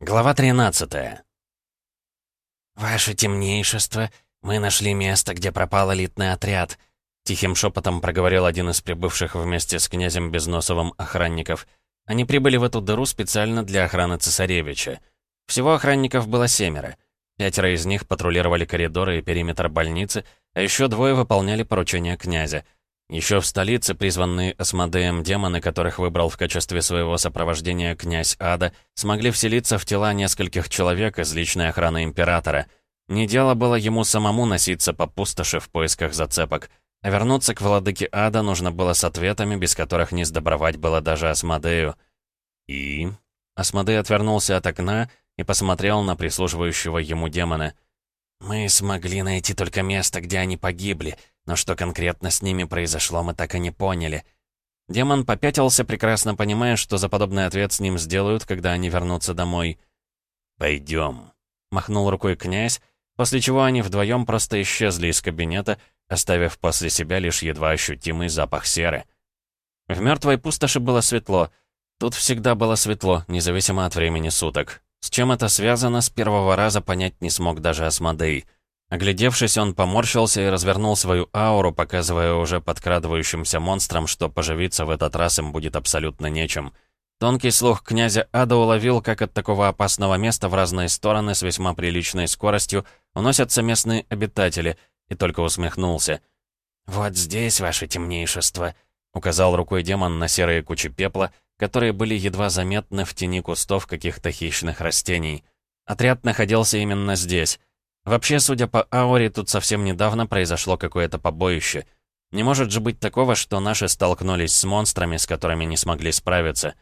Глава 13. «Ваше темнейшество, мы нашли место, где пропал элитный отряд», — тихим шепотом проговорил один из прибывших вместе с князем Безносовым охранников. Они прибыли в эту дыру специально для охраны цесаревича. Всего охранников было 7. 5 из них патрулировали коридоры и периметр больницы, а еще 2 выполняли поручения князя. Еще в столице призванные Асмодеем демоны, которых выбрал в качестве своего сопровождения князь Ада, смогли вселиться в тела нескольких человек из личной охраны императора. Не дело было ему самому носиться по пустоши в поисках зацепок, а вернуться к владыке Ада нужно было с ответами, без которых не сдобровать было даже Асмодею. И... Асмодей отвернулся от окна и посмотрел на прислуживающего ему демона. «Мы смогли найти только место, где они погибли, но что конкретно с ними произошло, мы так и не поняли». Демон попятился, прекрасно понимая, что за подобный ответ с ним сделают, когда они вернутся домой. «Пойдем», — махнул рукой князь, после чего они вдвоем просто исчезли из кабинета, оставив после себя лишь едва ощутимый запах серы. В мертвой пустоши было светло. Тут всегда было светло, независимо от времени суток. С чем это связано, с первого раза понять не смог даже Асмодей. Оглядевшись, он поморщился и развернул свою ауру, показывая уже подкрадывающимся монстрам, что поживиться в этот раз им будет абсолютно нечем. Тонкий слух князя Ада уловил, как от такого опасного места в разные стороны с весьма приличной скоростью уносятся местные обитатели, и только усмехнулся. «Вот здесь, ваше темнейшество», — указал рукой демон на серые кучи пепла, которые были едва заметны в тени кустов каких-то хищных растений. Отряд находился именно здесь. Вообще, судя по ауре, тут совсем недавно произошло какое-то побоище. Не может же быть такого, что наши столкнулись с монстрами, с которыми не смогли справиться.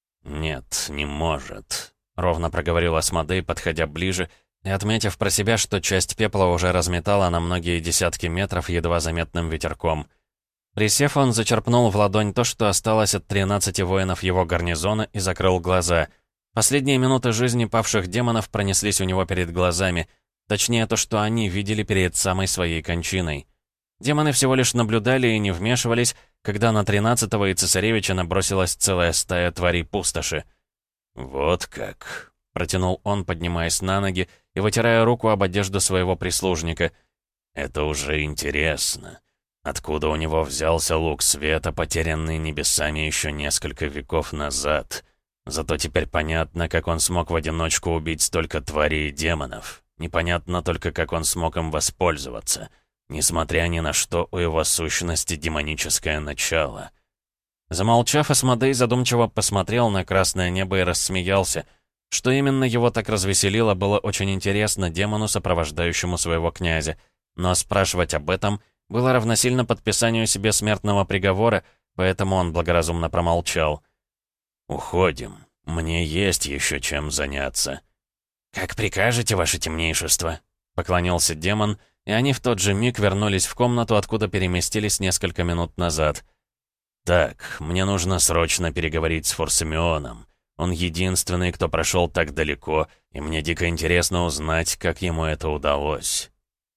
«Нет, не может», — ровно проговорил Асмодей, подходя ближе, и отметив про себя, что часть пепла уже разметала на многие десятки метров едва заметным ветерком. Присев, он зачерпнул в ладонь то, что осталось от 13 воинов его гарнизона, и закрыл глаза. Последние минуты жизни павших демонов пронеслись у него перед глазами. Точнее, то, что они видели перед самой своей кончиной. Демоны всего лишь наблюдали и не вмешивались, когда на 13-го и цесаревича набросилась целая стая тварей пустоши. «Вот как», — протянул он, поднимаясь на ноги и вытирая руку об одежду своего прислужника. «Это уже интересно. Откуда у него взялся лук света, потерянный небесами еще несколько веков назад? Зато теперь понятно, как он смог в одиночку убить столько тварей и демонов. Непонятно только, как он смог им воспользоваться. Несмотря ни на что, у его сущности демоническое начало». Замолчав, Асмодей задумчиво посмотрел на красное небо и рассмеялся. Что именно его так развеселило, было очень интересно демону, сопровождающему своего князя. Но спрашивать об этом было равносильно подписанию себе смертного приговора, поэтому он благоразумно промолчал. «Уходим. Мне есть еще чем заняться». «Как прикажете, ваше темнейшество», — поклонился демон, и они в тот же миг вернулись в комнату, откуда переместились несколько минут назад. «Так, мне нужно срочно переговорить с Форсамионом. Он единственный, кто прошел так далеко, и мне дико интересно узнать, как ему это удалось».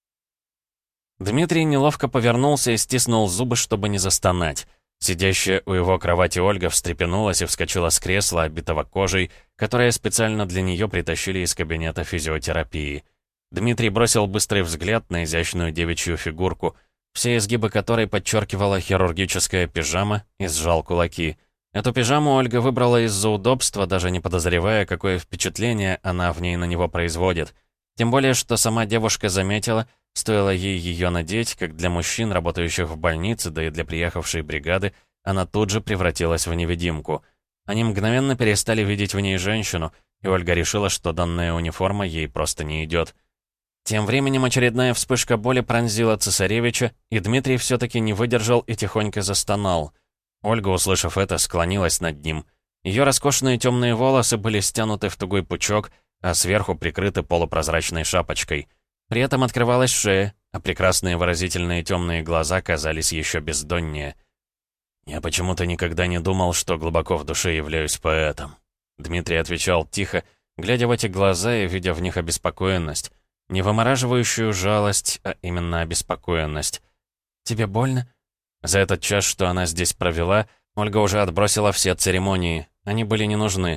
Дмитрий неловко повернулся и стиснул зубы, чтобы не застонать. Сидящая у его кровати Ольга встрепенулась и вскочила с кресла, обитого кожей, которое специально для нее притащили из кабинета физиотерапии. Дмитрий бросил быстрый взгляд на изящную девичью фигурку, все изгибы которой подчеркивала хирургическая пижама, и сжал кулаки. Эту пижаму Ольга выбрала из-за удобства, даже не подозревая, какое впечатление она в ней на него производит. Тем более, что сама девушка заметила, стоило ей ее надеть, как для мужчин, работающих в больнице, да и для приехавшей бригады, она тут же превратилась в невидимку. Они мгновенно перестали видеть в ней женщину, и Ольга решила, что данная униформа ей просто не идет. Тем временем очередная вспышка боли пронзила цесаревича, и Дмитрий все-таки не выдержал и тихонько застонал. Ольга, услышав это, склонилась над ним. Ее роскошные темные волосы были стянуты в тугой пучок, а сверху прикрыты полупрозрачной шапочкой. При этом открывалась шея, а прекрасные выразительные темные глаза казались еще бездоннее. «Я почему-то никогда не думал, что глубоко в душе являюсь поэтом», — Дмитрий отвечал тихо, глядя в эти глаза и видя в них обеспокоенность. Не вымораживающую жалость, а именно обеспокоенность. «Тебе больно?» За этот час, что она здесь провела, Ольга уже отбросила все церемонии. Они были не нужны.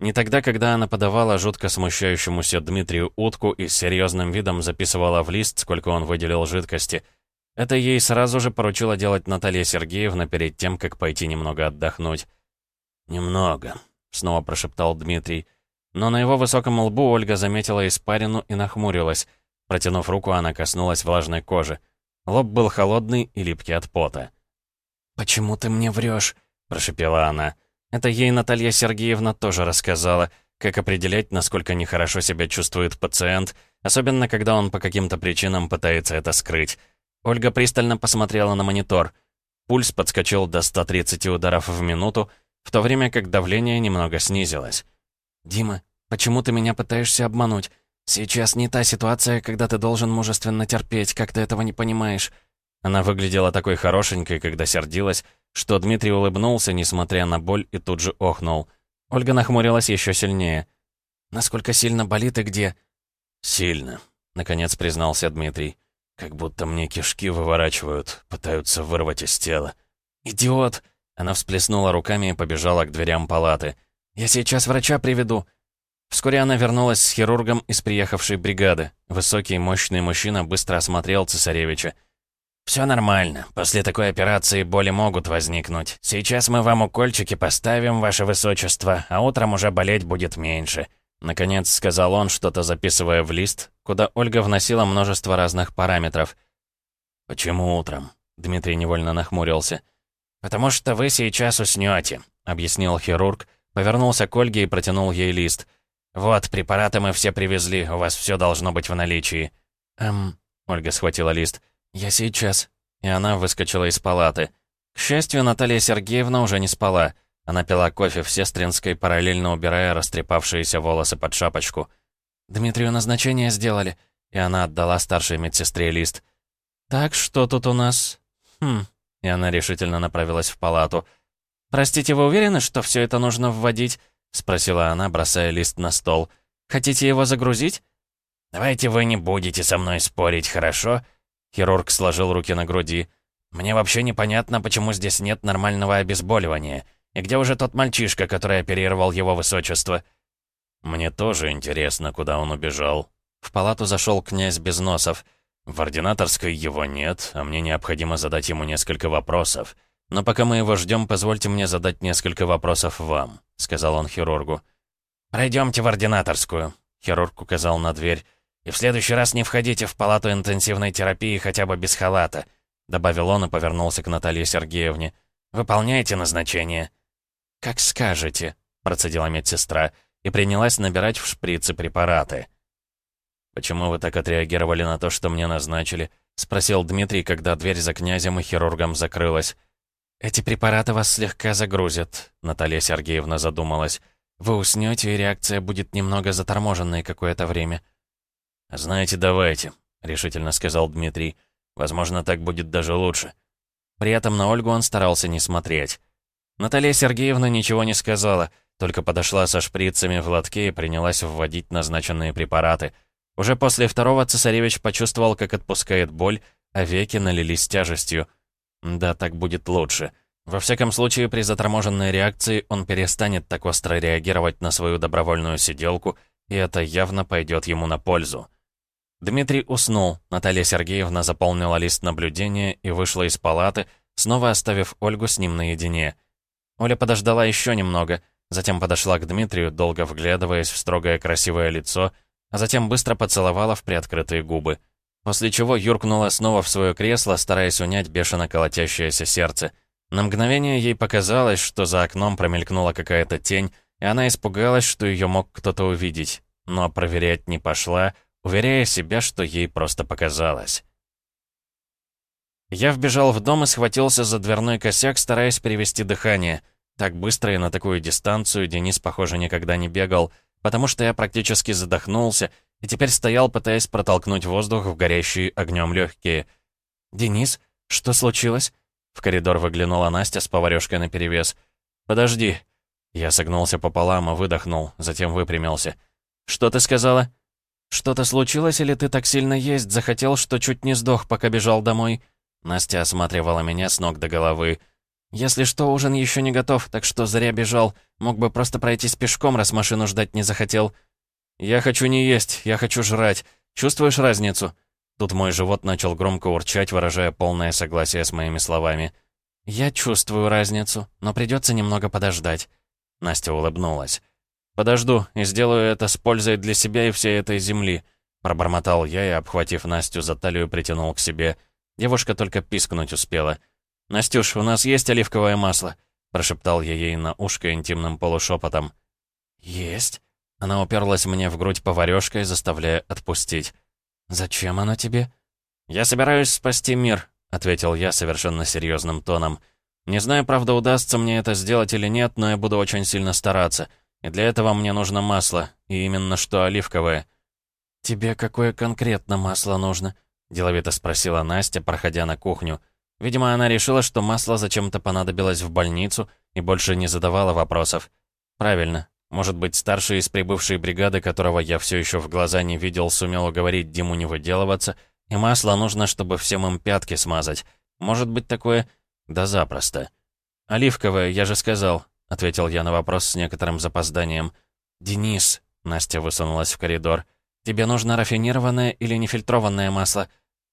Не тогда, когда она подавала жутко смущающемуся Дмитрию утку и с серьезным видом записывала в лист, сколько он выделил жидкости. Это ей сразу же поручила делать Наталья Сергеевна перед тем, как пойти немного отдохнуть. «Немного», — снова прошептал Дмитрий. Но на его высоком лбу Ольга заметила испарину и нахмурилась. Протянув руку, она коснулась влажной кожи. Лоб был холодный и липкий от пота. «Почему ты мне врешь?» — прошепела она. Это ей Наталья Сергеевна тоже рассказала, как определять, насколько нехорошо себя чувствует пациент, особенно когда он по каким-то причинам пытается это скрыть. Ольга пристально посмотрела на монитор. Пульс подскочил до 130 ударов в минуту, в то время как давление немного снизилось. «Дима, почему ты меня пытаешься обмануть? Сейчас не та ситуация, когда ты должен мужественно терпеть, как ты этого не понимаешь». Она выглядела такой хорошенькой, когда сердилась, что Дмитрий улыбнулся, несмотря на боль, и тут же охнул. Ольга нахмурилась еще сильнее. «Насколько сильно болит и где?» «Сильно», — наконец признался Дмитрий. «Как будто мне кишки выворачивают, пытаются вырвать из тела». «Идиот!» — она всплеснула руками и побежала к дверям палаты. «Я сейчас врача приведу». Вскоре она вернулась с хирургом из приехавшей бригады. Высокий, мощный мужчина быстро осмотрел цесаревича. «Все нормально. После такой операции боли могут возникнуть. Сейчас мы вам укольчики поставим, ваше высочество, а утром уже болеть будет меньше». Наконец сказал он, что-то записывая в лист, куда Ольга вносила множество разных параметров. «Почему утром?» Дмитрий невольно нахмурился. «Потому что вы сейчас уснете», — объяснил хирург, повернулся к Ольге и протянул ей лист. «Вот, препараты мы все привезли, у вас все должно быть в наличии». Ольга схватила лист. «Я сейчас». И она выскочила из палаты. К счастью, Наталья Сергеевна уже не спала. Она пила кофе в Сестринской, параллельно убирая растрепавшиеся волосы под шапочку. «Дмитрию назначение сделали». И она отдала старшей медсестре лист. «Так, что тут у нас?» И она решительно направилась в палату. «Простите, вы уверены, что все это нужно вводить?» — спросила она, бросая лист на стол. «Хотите его загрузить?» «Давайте вы не будете со мной спорить, хорошо?» Хирург сложил руки на груди. «Мне вообще непонятно, почему здесь нет нормального обезболивания. И где уже тот мальчишка, который оперировал его высочество?» «Мне тоже интересно, куда он убежал». В палату зашел князь Безносов. «В ординаторской его нет, а мне необходимо задать ему несколько вопросов. Но пока мы его ждем, позвольте мне задать несколько вопросов вам», — сказал он хирургу. «Пройдемте в ординаторскую», — хирург указал на дверь. «И в следующий раз не входите в палату интенсивной терапии хотя бы без халата», — добавил он и повернулся к Наталье Сергеевне. «Выполняйте назначение». «Как скажете», — процедила медсестра и принялась набирать в шприцы препараты. «Почему вы так отреагировали на то, что мне назначили?» — спросил Дмитрий, когда дверь за князем и хирургом закрылась. «Эти препараты вас слегка загрузят», — Наталья Сергеевна задумалась. «Вы уснете, и реакция будет немного заторможенной какое-то время». «Знаете, давайте», — решительно сказал Дмитрий. «Возможно, так будет даже лучше». При этом на Ольгу он старался не смотреть. Наталья Сергеевна ничего не сказала, только подошла со шприцами в лотке и принялась вводить назначенные препараты. Уже после второго цесаревич почувствовал, как отпускает боль, а веки налились тяжестью. Да, так будет лучше. Во всяком случае, при заторможенной реакции он перестанет так остро реагировать на свою добровольную сиделку, и это явно пойдет ему на пользу. Дмитрий уснул, Наталья Сергеевна заполнила лист наблюдения и вышла из палаты, снова оставив Ольгу с ним наедине. Оля подождала еще немного, затем подошла к Дмитрию, долго вглядываясь в строгое красивое лицо, а затем быстро поцеловала в приоткрытые губы. После чего юркнула снова в свое кресло, стараясь унять бешено колотящееся сердце. На мгновение ей показалось, что за окном промелькнула какая-то тень, и она испугалась, что ее мог кто-то увидеть. Но проверять не пошла, уверяя себя, что ей просто показалось. Я вбежал в дом и схватился за дверной косяк, стараясь перевести дыхание. Так быстро и на такую дистанцию Денис, похоже, никогда не бегал, потому что я практически задохнулся и теперь стоял, пытаясь протолкнуть воздух в горящие огнем легкие. «Денис, что случилось?» В коридор выглянула Настя с поварёшкой наперевес. «Подожди». Я согнулся пополам и выдохнул, затем выпрямился. «Что ты сказала?» «Что-то случилось, или ты так сильно есть захотел, что чуть не сдох, пока бежал домой?» Настя осматривала меня с ног до головы. «Если что, ужин еще не готов, так что зря бежал. Мог бы просто пройтись пешком, раз машину ждать не захотел». «Я хочу не есть, я хочу жрать. Чувствуешь разницу?» Тут мой живот начал громко урчать, выражая полное согласие с моими словами. «Я чувствую разницу, но придется немного подождать». Настя улыбнулась. «Подожду и сделаю это с пользой для себя и всей этой земли», пробормотал я и, обхватив Настю за талию, притянул к себе. Девушка только пискнуть успела. «Настюш, у нас есть оливковое масло?» прошептал я ей на ушко интимным полушепотом. «Есть». Она уперлась мне в грудь поварёшкой, заставляя отпустить. «Зачем оно тебе?» «Я собираюсь спасти мир», — ответил я совершенно серьезным тоном. «Не знаю, правда, удастся мне это сделать или нет, но я буду очень сильно стараться. И для этого мне нужно масло, и именно что оливковое». «Тебе какое конкретно масло нужно?» — деловито спросила Настя, проходя на кухню. Видимо, она решила, что масло зачем-то понадобилось в больницу и больше не задавала вопросов. «Правильно. Может быть, старший из прибывшей бригады, которого я все еще в глаза не видел, сумел уговорить Диму не выделываться, и масло нужно, чтобы всем им пятки смазать. Может быть такое? Да запросто. «Оливковое, я же сказал», — ответил я на вопрос с некоторым запозданием. «Денис», — Настя высунулась в коридор, — «тебе нужно рафинированное или нефильтрованное масло?»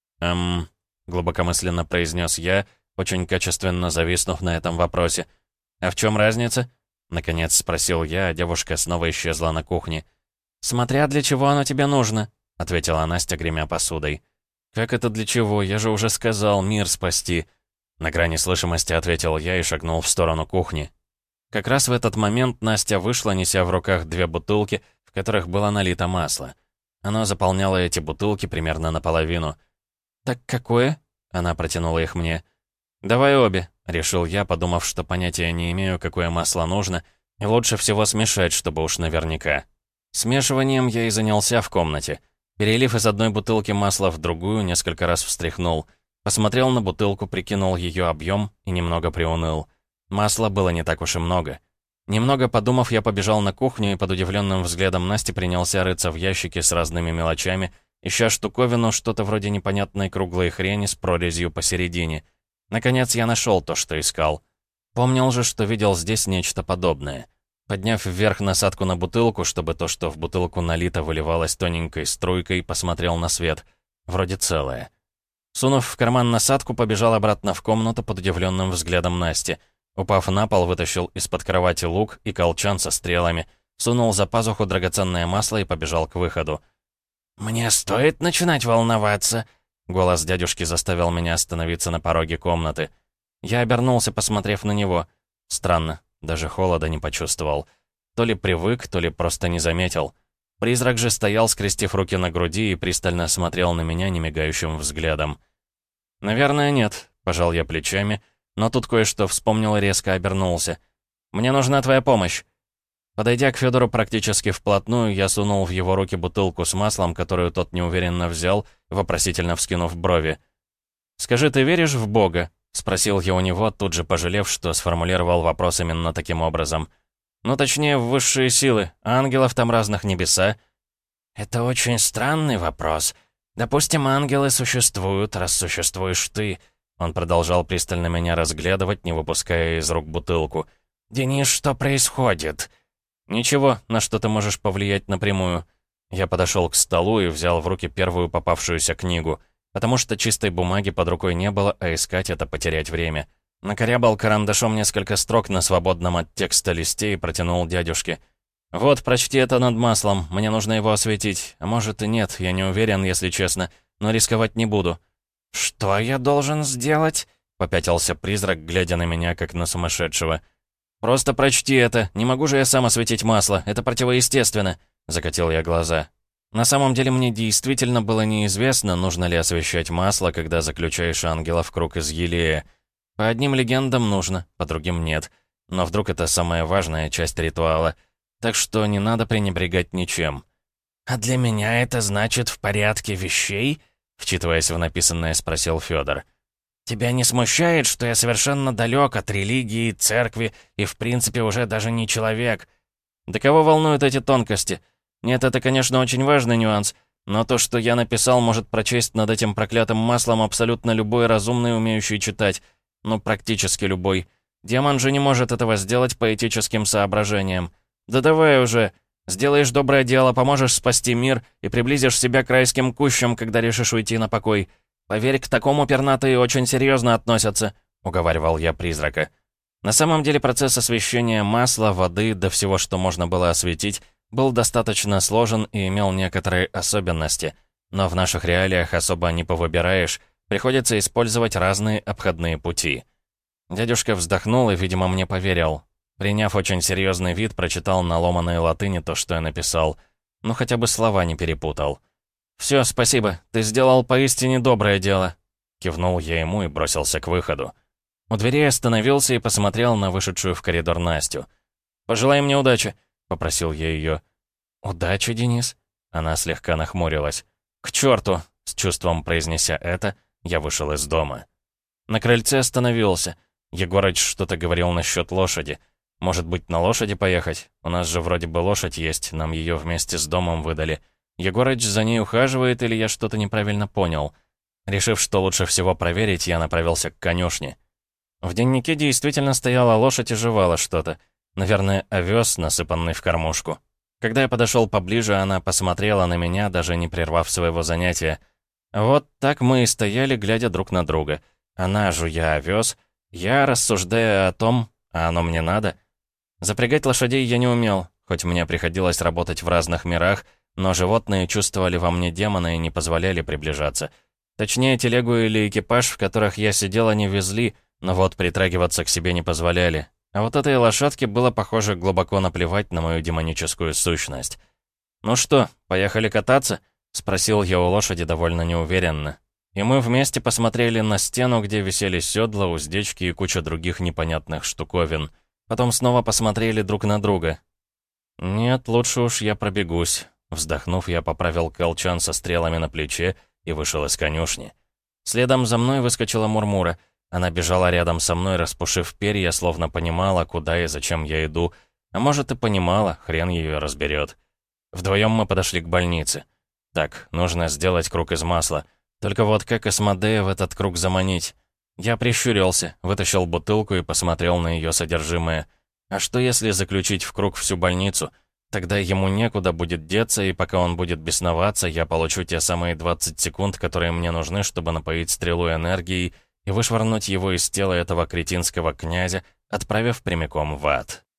Глубокомысленно произнес я, очень качественно зависнув на этом вопросе. «А в чем разница?» Наконец спросил я, а девушка снова исчезла на кухне. «Смотря для чего оно тебе нужно», — ответила Настя, гремя посудой. «Как это для чего? Я же уже сказал, мир спасти». На грани слышимости ответил я и шагнул в сторону кухни. Как раз в этот момент Настя вышла, неся в руках 2 бутылки, в которых было налито масло. Оно заполняло эти бутылки примерно наполовину. «Так какое?» — она протянула их мне. «Давай обе», — решил я, подумав, что понятия не имею, какое масло нужно, и лучше всего смешать, чтобы уж наверняка. Смешиванием я и занялся в комнате. Перелив из одной бутылки масла в другую, несколько раз встряхнул. Посмотрел на бутылку, прикинул ее объем и немного приуныл. Масла было не так уж и много. Немного подумав, я побежал на кухню и под удивленным взглядом Насти принялся рыться в ящике с разными мелочами, ища штуковину, что-то вроде непонятной круглой хрени с прорезью посередине. Наконец я нашел то, что искал. Помнил же, что видел здесь нечто подобное. Подняв вверх насадку на бутылку, чтобы то, что в бутылку налито, выливалось тоненькой струйкой, посмотрел на свет. Вроде целое. Сунув в карман насадку, побежал обратно в комнату под удивленным взглядом Насти. Упав на пол, вытащил из-под кровати лук и колчан со стрелами, сунул за пазуху драгоценное масло и побежал к выходу. «Мне стоит начинать волноваться?» Голос дядюшки заставил меня остановиться на пороге комнаты. Я обернулся, посмотрев на него. Странно, даже холода не почувствовал. То ли привык, то ли просто не заметил. Призрак же стоял, скрестив руки на груди и пристально смотрел на меня немигающим взглядом. «Наверное, нет», — пожал я плечами, но тут кое-что вспомнил и резко обернулся. «Мне нужна твоя помощь». Подойдя к Федору практически вплотную, я сунул в его руки бутылку с маслом, которую тот неуверенно взял, вопросительно вскинув брови. «Скажи, ты веришь в Бога?» — спросил я у него, тут же пожалев, что сформулировал вопрос именно таким образом. «Ну, точнее, в высшие силы. Ангелов там разных небеса». «Это очень странный вопрос. Допустим, ангелы существуют, раз существуешь ты». Он продолжал пристально меня разглядывать, не выпуская из рук бутылку. «Денис, что происходит?» «Ничего, на что ты можешь повлиять напрямую». Я подошел к столу и взял в руки первую попавшуюся книгу, потому что чистой бумаги под рукой не было, а искать — это потерять время. Накорябал карандашом несколько строк на свободном от текста листе и протянул дядюшке. «Вот, прочти это над маслом, мне нужно его осветить. А может и нет, я не уверен, если честно, но рисковать не буду». «Что я должен сделать?» — попятился призрак, глядя на меня, как на сумасшедшего. «Просто прочти это, не могу же я сам осветить масло, это противоестественно», — закатил я глаза. На самом деле мне действительно было неизвестно, нужно ли освещать масло, когда заключаешь ангела в круг из елея. По одним легендам нужно, по другим нет. Но вдруг это самая важная часть ритуала. Так что не надо пренебрегать ничем. «А для меня это значит в порядке вещей?» — вчитываясь в написанное, спросил Федор. «Тебя не смущает, что я совершенно далек от религии, церкви и, в принципе, уже даже не человек?» «Да кого волнуют эти тонкости? Нет, это, конечно, очень важный нюанс, но то, что я написал, может прочесть над этим проклятым маслом абсолютно любой разумный, умеющий читать. Ну, практически любой. Демон же не может этого сделать по этическим соображениям. Да давай уже. Сделаешь доброе дело, поможешь спасти мир и приблизишь себя к райским кущам, когда решишь уйти на покой. Поверь, к такому пернатые очень серьезно относятся», — уговаривал я призрака. На самом деле процесс освещения масла, воды, до всего, что можно было осветить, был достаточно сложен и имел некоторые особенности. Но в наших реалиях особо не повыбираешь, приходится использовать разные обходные пути. Дядюшка вздохнул и, видимо, мне поверил. Приняв очень серьезный вид, прочитал на ломаной латыни то, что я написал. Ну, хотя бы слова не перепутал. «Все, спасибо, ты сделал поистине доброе дело», — кивнул я ему и бросился к выходу. У дверей остановился и посмотрел на вышедшую в коридор Настю. «Пожелай мне удачи», — попросил я ее. «Удачи, Денис?» Она слегка нахмурилась. «К черту!» — с чувством произнеся это, я вышел из дома. На крыльце остановился. Егорыч что-то говорил насчет лошади. Может быть, на лошади поехать? У нас же вроде бы лошадь есть, нам ее вместе с домом выдали. Егорыч за ней ухаживает, или я что-то неправильно понял? Решив, что лучше всего проверить, я направился к конюшне. В деннике действительно стояла лошадь и жевала что-то. Наверное, овес, насыпанный в кормушку. Когда я подошел поближе, она посмотрела на меня, даже не прервав своего занятия. Вот так мы и стояли, глядя друг на друга. Она, жуя овес, я, рассуждая о том, а оно мне надо. Запрягать лошадей я не умел, хоть мне приходилось работать в разных мирах, но животные чувствовали во мне демона и не позволяли приближаться. Точнее, телегу или экипаж, в которых я сидел, они везли, но вот притрагиваться к себе не позволяли. А вот этой лошадке было, похоже, глубоко наплевать на мою демоническую сущность. «Ну что, поехали кататься?» — спросил я у лошади довольно неуверенно. И мы вместе посмотрели на стену, где висели седла, уздечки и куча других непонятных штуковин. Потом снова посмотрели друг на друга. «Нет, лучше уж я пробегусь». Вздохнув, я поправил колчан со стрелами на плече и вышел из конюшни. Следом за мной выскочила Мурмура. Она бежала рядом со мной, распушив перья, словно понимала, куда и зачем я иду. А может, и понимала, хрен ее разберет. Вдвоем мы подошли к больнице. Так, нужно сделать круг из масла. Только вот как Асмодея в этот круг заманить? Я прищурился, вытащил бутылку и посмотрел на ее содержимое. А что если заключить в круг всю больницу? Тогда ему некуда будет деться, и пока он будет бесноваться, я получу те самые 20 секунд, которые мне нужны, чтобы напоить стрелу энергией и вышвырнуть его из тела этого кретинского князя, отправив прямиком в ад.